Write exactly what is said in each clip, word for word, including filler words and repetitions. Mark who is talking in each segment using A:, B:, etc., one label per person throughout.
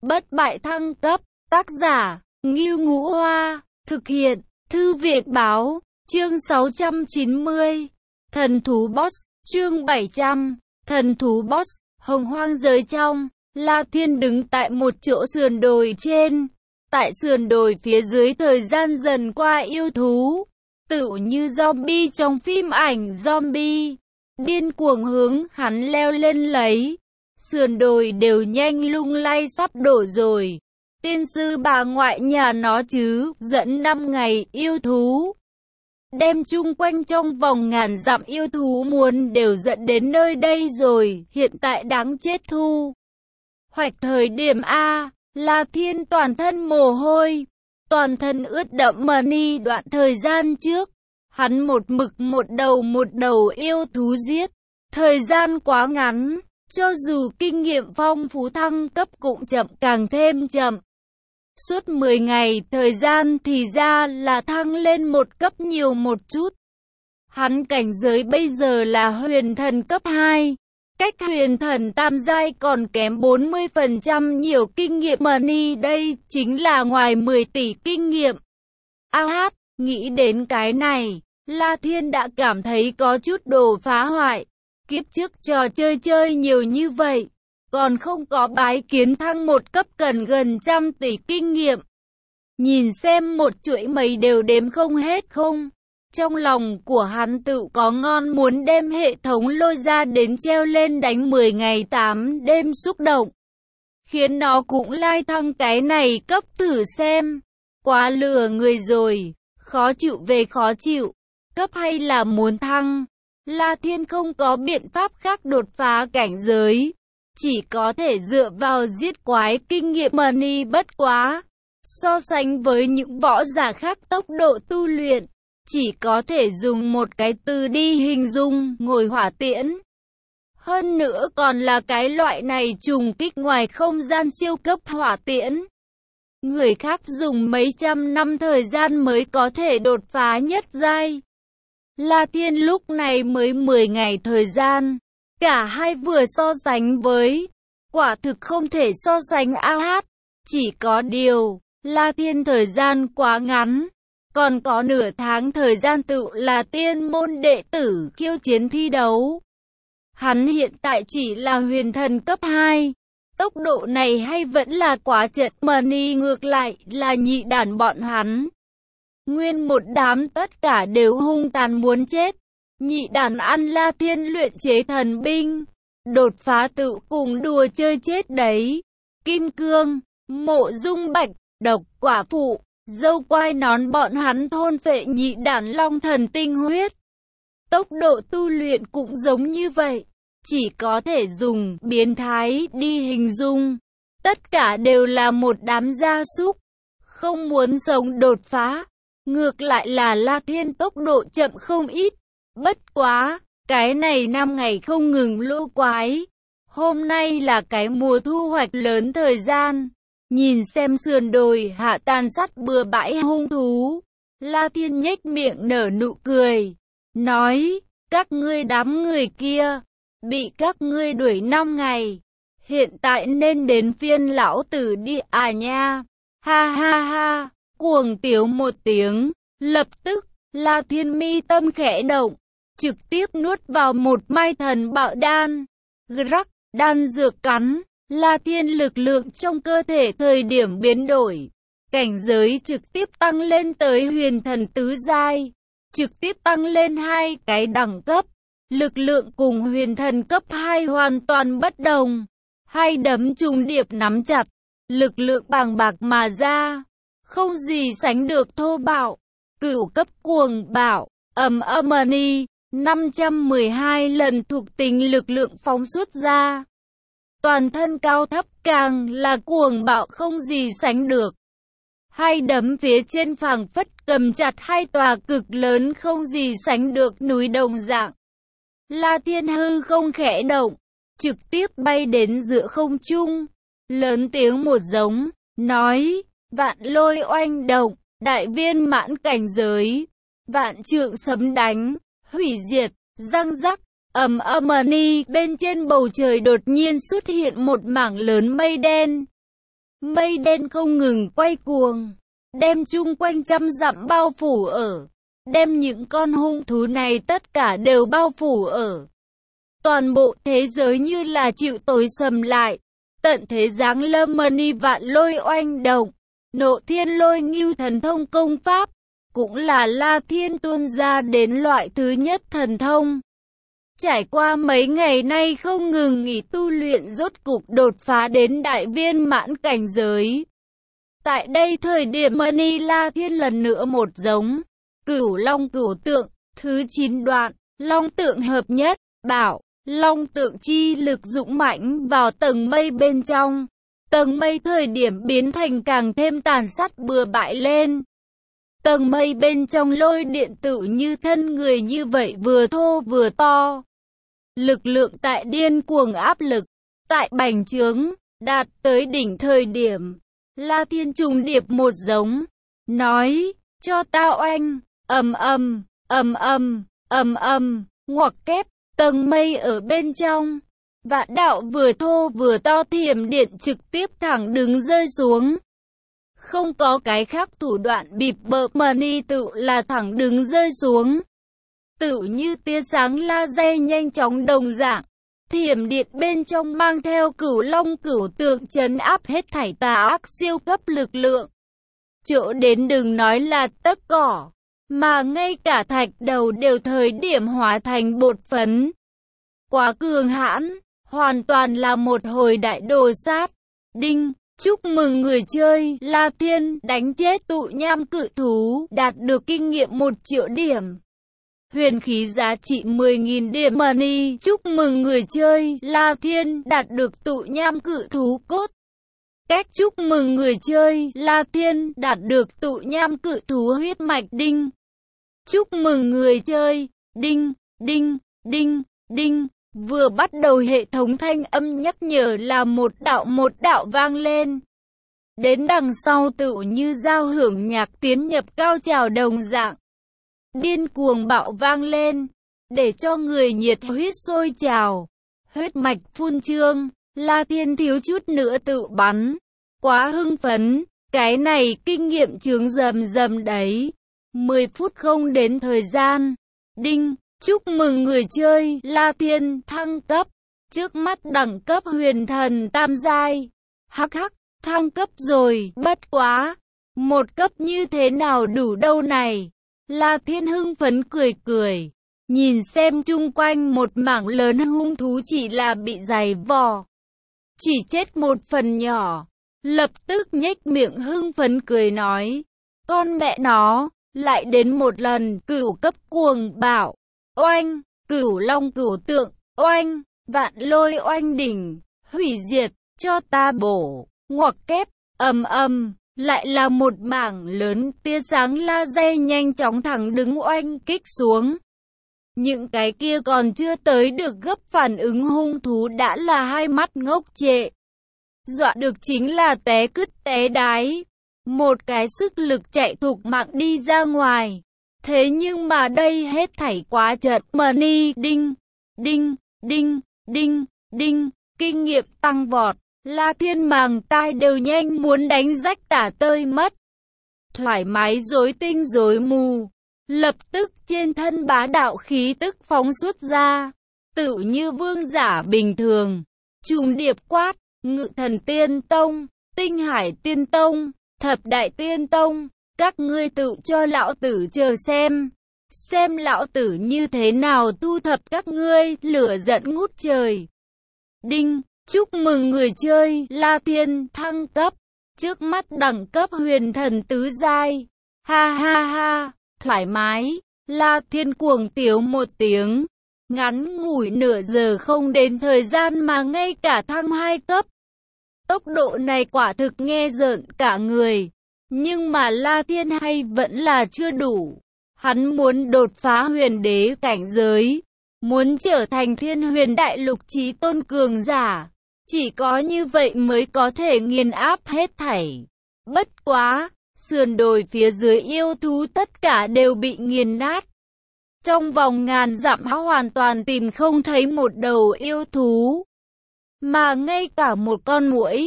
A: Bất bại thăng cấp, tác giả, Ngưu Ngũ Hoa, thực hiện, Thư viện Báo, chương sáu trăm chín mươi, Thần thú boss, chương bảy trăm, Thần thú boss, hồng hoang giới trong, La Thiên đứng tại một chỗ sườn đồi trên, tại sườn đồi phía dưới thời gian dần qua yêu thú, tựu như zombie trong phim ảnh zombie, điên cuồng hướng hắn leo lên lấy. Sườn đồi đều nhanh lung lay sắp đổ rồi. Tiên sư bà ngoại nhà nó chứ, dẫn năm ngày yêu thú. Đem chung quanh trong vòng ngàn dặm yêu thú muốn đều dẫn đến nơi đây rồi, hiện tại đáng chết thu. Hoạch thời điểm A, La Thiên toàn thân mồ hôi, toàn thân ướt đẫm mờ ni đoạn thời gian trước. Hắn một mực một đầu một đầu yêu thú giết, thời gian quá ngắn. Cho dù kinh nghiệm phong phú thăng cấp cũng chậm càng thêm chậm. Suốt mười ngày thời gian thì ra là thăng lên một cấp nhiều một chút. Hắn cảnh giới bây giờ là huyền thần cấp hai. Cách huyền thần tam giai còn kém bốn mươi phần trăm nhiều kinh nghiệm money, đây chính là ngoài mười tỷ kinh nghiệm. A hát, nghĩ đến cái này, La Thiên đã cảm thấy có chút đồ phá hoại. Kiếp trước trò chơi chơi nhiều như vậy, còn không có bái kiến thăng một cấp cần gần trăm tỷ kinh nghiệm. Nhìn xem một chuỗi mấy đều đếm không hết không? Trong lòng của hắn tự có ngon muốn đem hệ thống lôi ra đến treo lên đánh mười ngày tám đêm xúc động. Khiến nó cũng lai thăng cái này cấp thử xem. Quá lừa người rồi, khó chịu về khó chịu, cấp hay là muốn thăng. La Thiên không có biện pháp khác đột phá cảnh giới, chỉ có thể dựa vào giết quái kinh nghiệm money. Bất quá, so sánh với những võ giả khác tốc độ tu luyện, chỉ có thể dùng một cái từ đi hình dung, ngồi hỏa tiễn. Hơn nữa còn là cái loại này trùng kích ngoài không gian siêu cấp hỏa tiễn. Người khác dùng mấy trăm năm thời gian mới có thể đột phá nhất giai. La Thiên lúc này mới mười ngày thời gian, cả hai vừa so sánh với, quả thực không thể so sánh. A hát, chỉ có điều, La Thiên thời gian quá ngắn, còn có nửa tháng thời gian tự là tiên môn đệ tử khiêu chiến thi đấu. Hắn hiện tại chỉ là huyền thần cấp hai, tốc độ này hay vẫn là quá chậm. Money ngược lại là nhị đản bọn hắn. Nguyên một đám tất cả đều hung tàn muốn chết. Nhị đàn ăn La Thiên luyện chế thần binh, đột phá tự cùng đùa chơi chết đấy. Kim Cương, Mộ Dung Bạch, Độc Quả Phụ, Dâu Quai Nón bọn hắn thôn phệ nhị đàn long thần tinh huyết. Tốc độ tu luyện cũng giống như vậy, chỉ có thể dùng biến thái đi hình dung. Tất cả đều là một đám gia súc, không muốn sống đột phá. Ngược lại là La Thiên tốc độ chậm không ít. Bất quá, cái này năm ngày không ngừng lô quái. Hôm nay là cái mùa thu hoạch lớn thời gian. Nhìn xem sườn đồi hạ tàn sát bừa bãi hung thú, La Thiên nhếch miệng nở nụ cười, nói, các ngươi đám người kia, bị các ngươi đuổi năm ngày. Hiện tại nên đến phiên lão tử đi à nha. Ha ha ha. Cuồng tiếu một tiếng, lập tức, La Thiên mi tâm khẽ động, trực tiếp nuốt vào một mai thần bạo đan. Rắc, đan dược cắn, La Thiên lực lượng trong cơ thể thời điểm biến đổi. Cảnh giới trực tiếp tăng lên tới huyền thần tứ giai, trực tiếp tăng lên hai cái đẳng cấp. Lực lượng cùng huyền thần cấp hai hoàn toàn bất đồng. Hai đấm trùng điệp nắm chặt, lực lượng bàng bạc mà ra. Không gì sánh được thô bạo, cửu cấp cuồng bạo, ầm ầm money, năm trăm mười hai lần thuộc tính lực lượng phóng xuất ra. Toàn thân cao thấp càng là cuồng bạo không gì sánh được. Hai đấm phía trên phảng phất cầm chặt hai tòa cực lớn không gì sánh được núi đồng dạng. La Thiên hư không khẽ động, trực tiếp bay đến giữa không trung, lớn tiếng một giống, nói, vạn lôi oanh động, đại viên mãn cảnh giới, vạn trượng sấm đánh, hủy diệt, răng rắc, ầm ầm money. Bên trên bầu trời đột nhiên xuất hiện một mảng lớn mây đen. Mây đen không ngừng quay cuồng, đem chung quanh trăm dặm bao phủ ở, đem những con hung thú này tất cả đều bao phủ ở. Toàn bộ thế giới như là chịu tối sầm lại, tận thế giáng lâm mani vạn lôi oanh động, nộ thiên lôi ngưu thần thông công pháp, cũng là La Thiên tuôn ra đến loại thứ nhất thần thông. Trải qua mấy ngày nay không ngừng nghỉ tu luyện, rốt cục đột phá đến đại viên mãn cảnh giới. Tại đây thời điểm mani La Thiên lần nữa một giống, cửu long cửu tượng, thứ chín đoạn, long tượng hợp nhất, bảo, long tượng chi lực dũng mãnh vào tầng mây bên trong. Tầng mây thời điểm biến thành càng thêm tàn sát bừa bãi lên. Tầng mây bên trong lôi điện tự như thân người như vậy vừa thô vừa to. Lực lượng tại điên cuồng áp lực, tại bành trướng, đạt tới đỉnh thời điểm. La Thiên trùng điệp một giống, nói, cho ta oanh, ầm ầm, ầm ầm, ầm ầm, ngoặc kép, tầng mây ở bên trong. Vạn đạo vừa thô vừa to thiểm điện trực tiếp thẳng đứng rơi xuống. Không có cái khác thủ đoạn bịp bợm, mani tự là thẳng đứng rơi xuống. Tự như tia sáng laser nhanh chóng đồng dạng. Thiểm điện bên trong mang theo cửu long cửu tượng trấn áp hết thảy tà ác siêu cấp lực lượng. Chỗ đến đừng nói là tấc cỏ, mà ngay cả thạch đầu đều thời điểm hóa thành bột phấn. Quá cường hãn, hoàn toàn là một hồi đại đồ sát. Đinh, chúc mừng người chơi, La Thiên đánh chết tụ nham cự thú, đạt được kinh nghiệm một triệu điểm. Huyền khí giá trị mười nghìn điểm money. Chúc mừng người chơi, La Thiên đạt được tụ nham cự thú cốt. Cách chúc mừng người chơi, La Thiên đạt được tụ nham cự thú huyết mạch. Đinh. Chúc mừng người chơi, đinh, đinh, đinh, đinh. Vừa bắt đầu hệ thống thanh âm nhắc nhở là một đạo một đạo vang lên. Đến đằng sau tự như giao hưởng nhạc tiến nhập cao trào đồng dạng. Điên cuồng bạo vang lên, để cho người nhiệt huyết sôi trào, huyết mạch phun trương. La Thiên thiếu chút nữa tự bắn, quá hưng phấn, cái này kinh nghiệm chướng rầm rầm đấy. mười phút không đến thời gian. Đinh, chúc mừng người chơi, La Thiên thăng cấp, trước mắt đẳng cấp huyền thần tam giai. Hắc hắc, thăng cấp rồi, bất quá, một cấp như thế nào đủ đâu này. La Thiên hưng phấn cười cười, nhìn xem chung quanh một mảng lớn hung thú chỉ là bị dày vò, chỉ chết một phần nhỏ, lập tức nhếch miệng hưng phấn cười nói, con mẹ nó, lại đến một lần, cửu cấp cuồng bạo, oanh, cửu long cửu tượng, oanh, vạn lôi oanh đỉnh, hủy diệt, cho ta bổ, ngoặc kép, ầm ầm. Lại là một mảng lớn tia sáng laser nhanh chóng thẳng đứng oanh kích xuống. Những cái kia còn chưa tới được gấp phản ứng hung thú đã là hai mắt ngốc trệ. Dọa được chính là té cứt té đái. Một cái sức lực chạy thục mạng đi ra ngoài. Thế nhưng mà đây hết thảy quá chật money. Đinh, đinh, đinh, đinh, đinh, kinh nghiệm tăng vọt. La Thiên màng tai đều nhanh muốn đánh rách tả tơi mất. Thoải mái rối tinh rối mù. Lập tức trên thân bá đạo khí tức phóng xuất ra. Tự như vương giả bình thường. Trùng điệp quát, Ngự Thần Tiên Tông, Tinh Hải Tiên Tông, Thập Đại Tiên Tông. Các ngươi tự cho lão tử chờ xem. Xem lão tử như thế nào thu thập các ngươi, lửa giận ngút trời. Đinh. Chúc mừng người chơi, La Thiên thăng cấp, trước mắt đẳng cấp huyền thần tứ giai. Ha ha ha, thoải mái, La Thiên cuồng tiếu một tiếng, ngắn ngủi nửa giờ không đến thời gian mà ngay cả thăng hai cấp. Tốc độ này quả thực nghe rợn cả người, nhưng mà La Thiên hay vẫn là chưa đủ. Hắn muốn đột phá huyền đế cảnh giới, muốn trở thành thiên huyền đại lục chí tôn cường giả. Chỉ có như vậy mới có thể nghiền áp hết thảy. Bất quá, sườn đồi phía dưới yêu thú tất cả đều bị nghiền nát. Trong vòng ngàn dặm hoàn toàn tìm không thấy một đầu yêu thú. Mà ngay cả một con muỗi,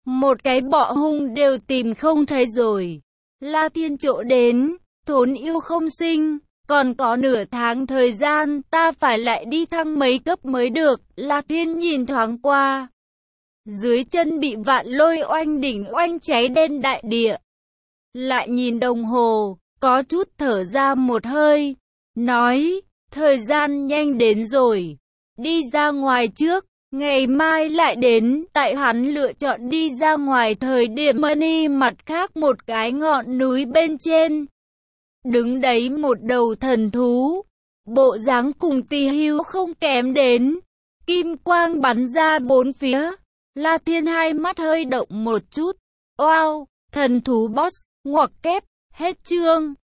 A: một cái bọ hung đều tìm không thấy rồi. La Thiên chỗ đến, thốn yêu không sinh, còn có nửa tháng thời gian, ta phải lại đi thăng mấy cấp mới được. La Thiên nhìn thoáng qua, dưới chân bị vạn lôi oanh đỉnh oanh cháy đen đại địa. Lại nhìn đồng hồ, có chút thở ra một hơi, nói, thời gian nhanh đến rồi, đi ra ngoài trước, ngày mai lại đến. Tại hắn lựa chọn đi ra ngoài thời điểm Mani mặt khác một cái ngọn núi bên trên, đứng đấy một đầu thần thú, bộ dáng cùng Tỳ Hưu không kém đến, kim quang bắn ra bốn phía. La Thiên hai mắt hơi động một chút, wow, thần thú boss, ngoặc kép, hết chương.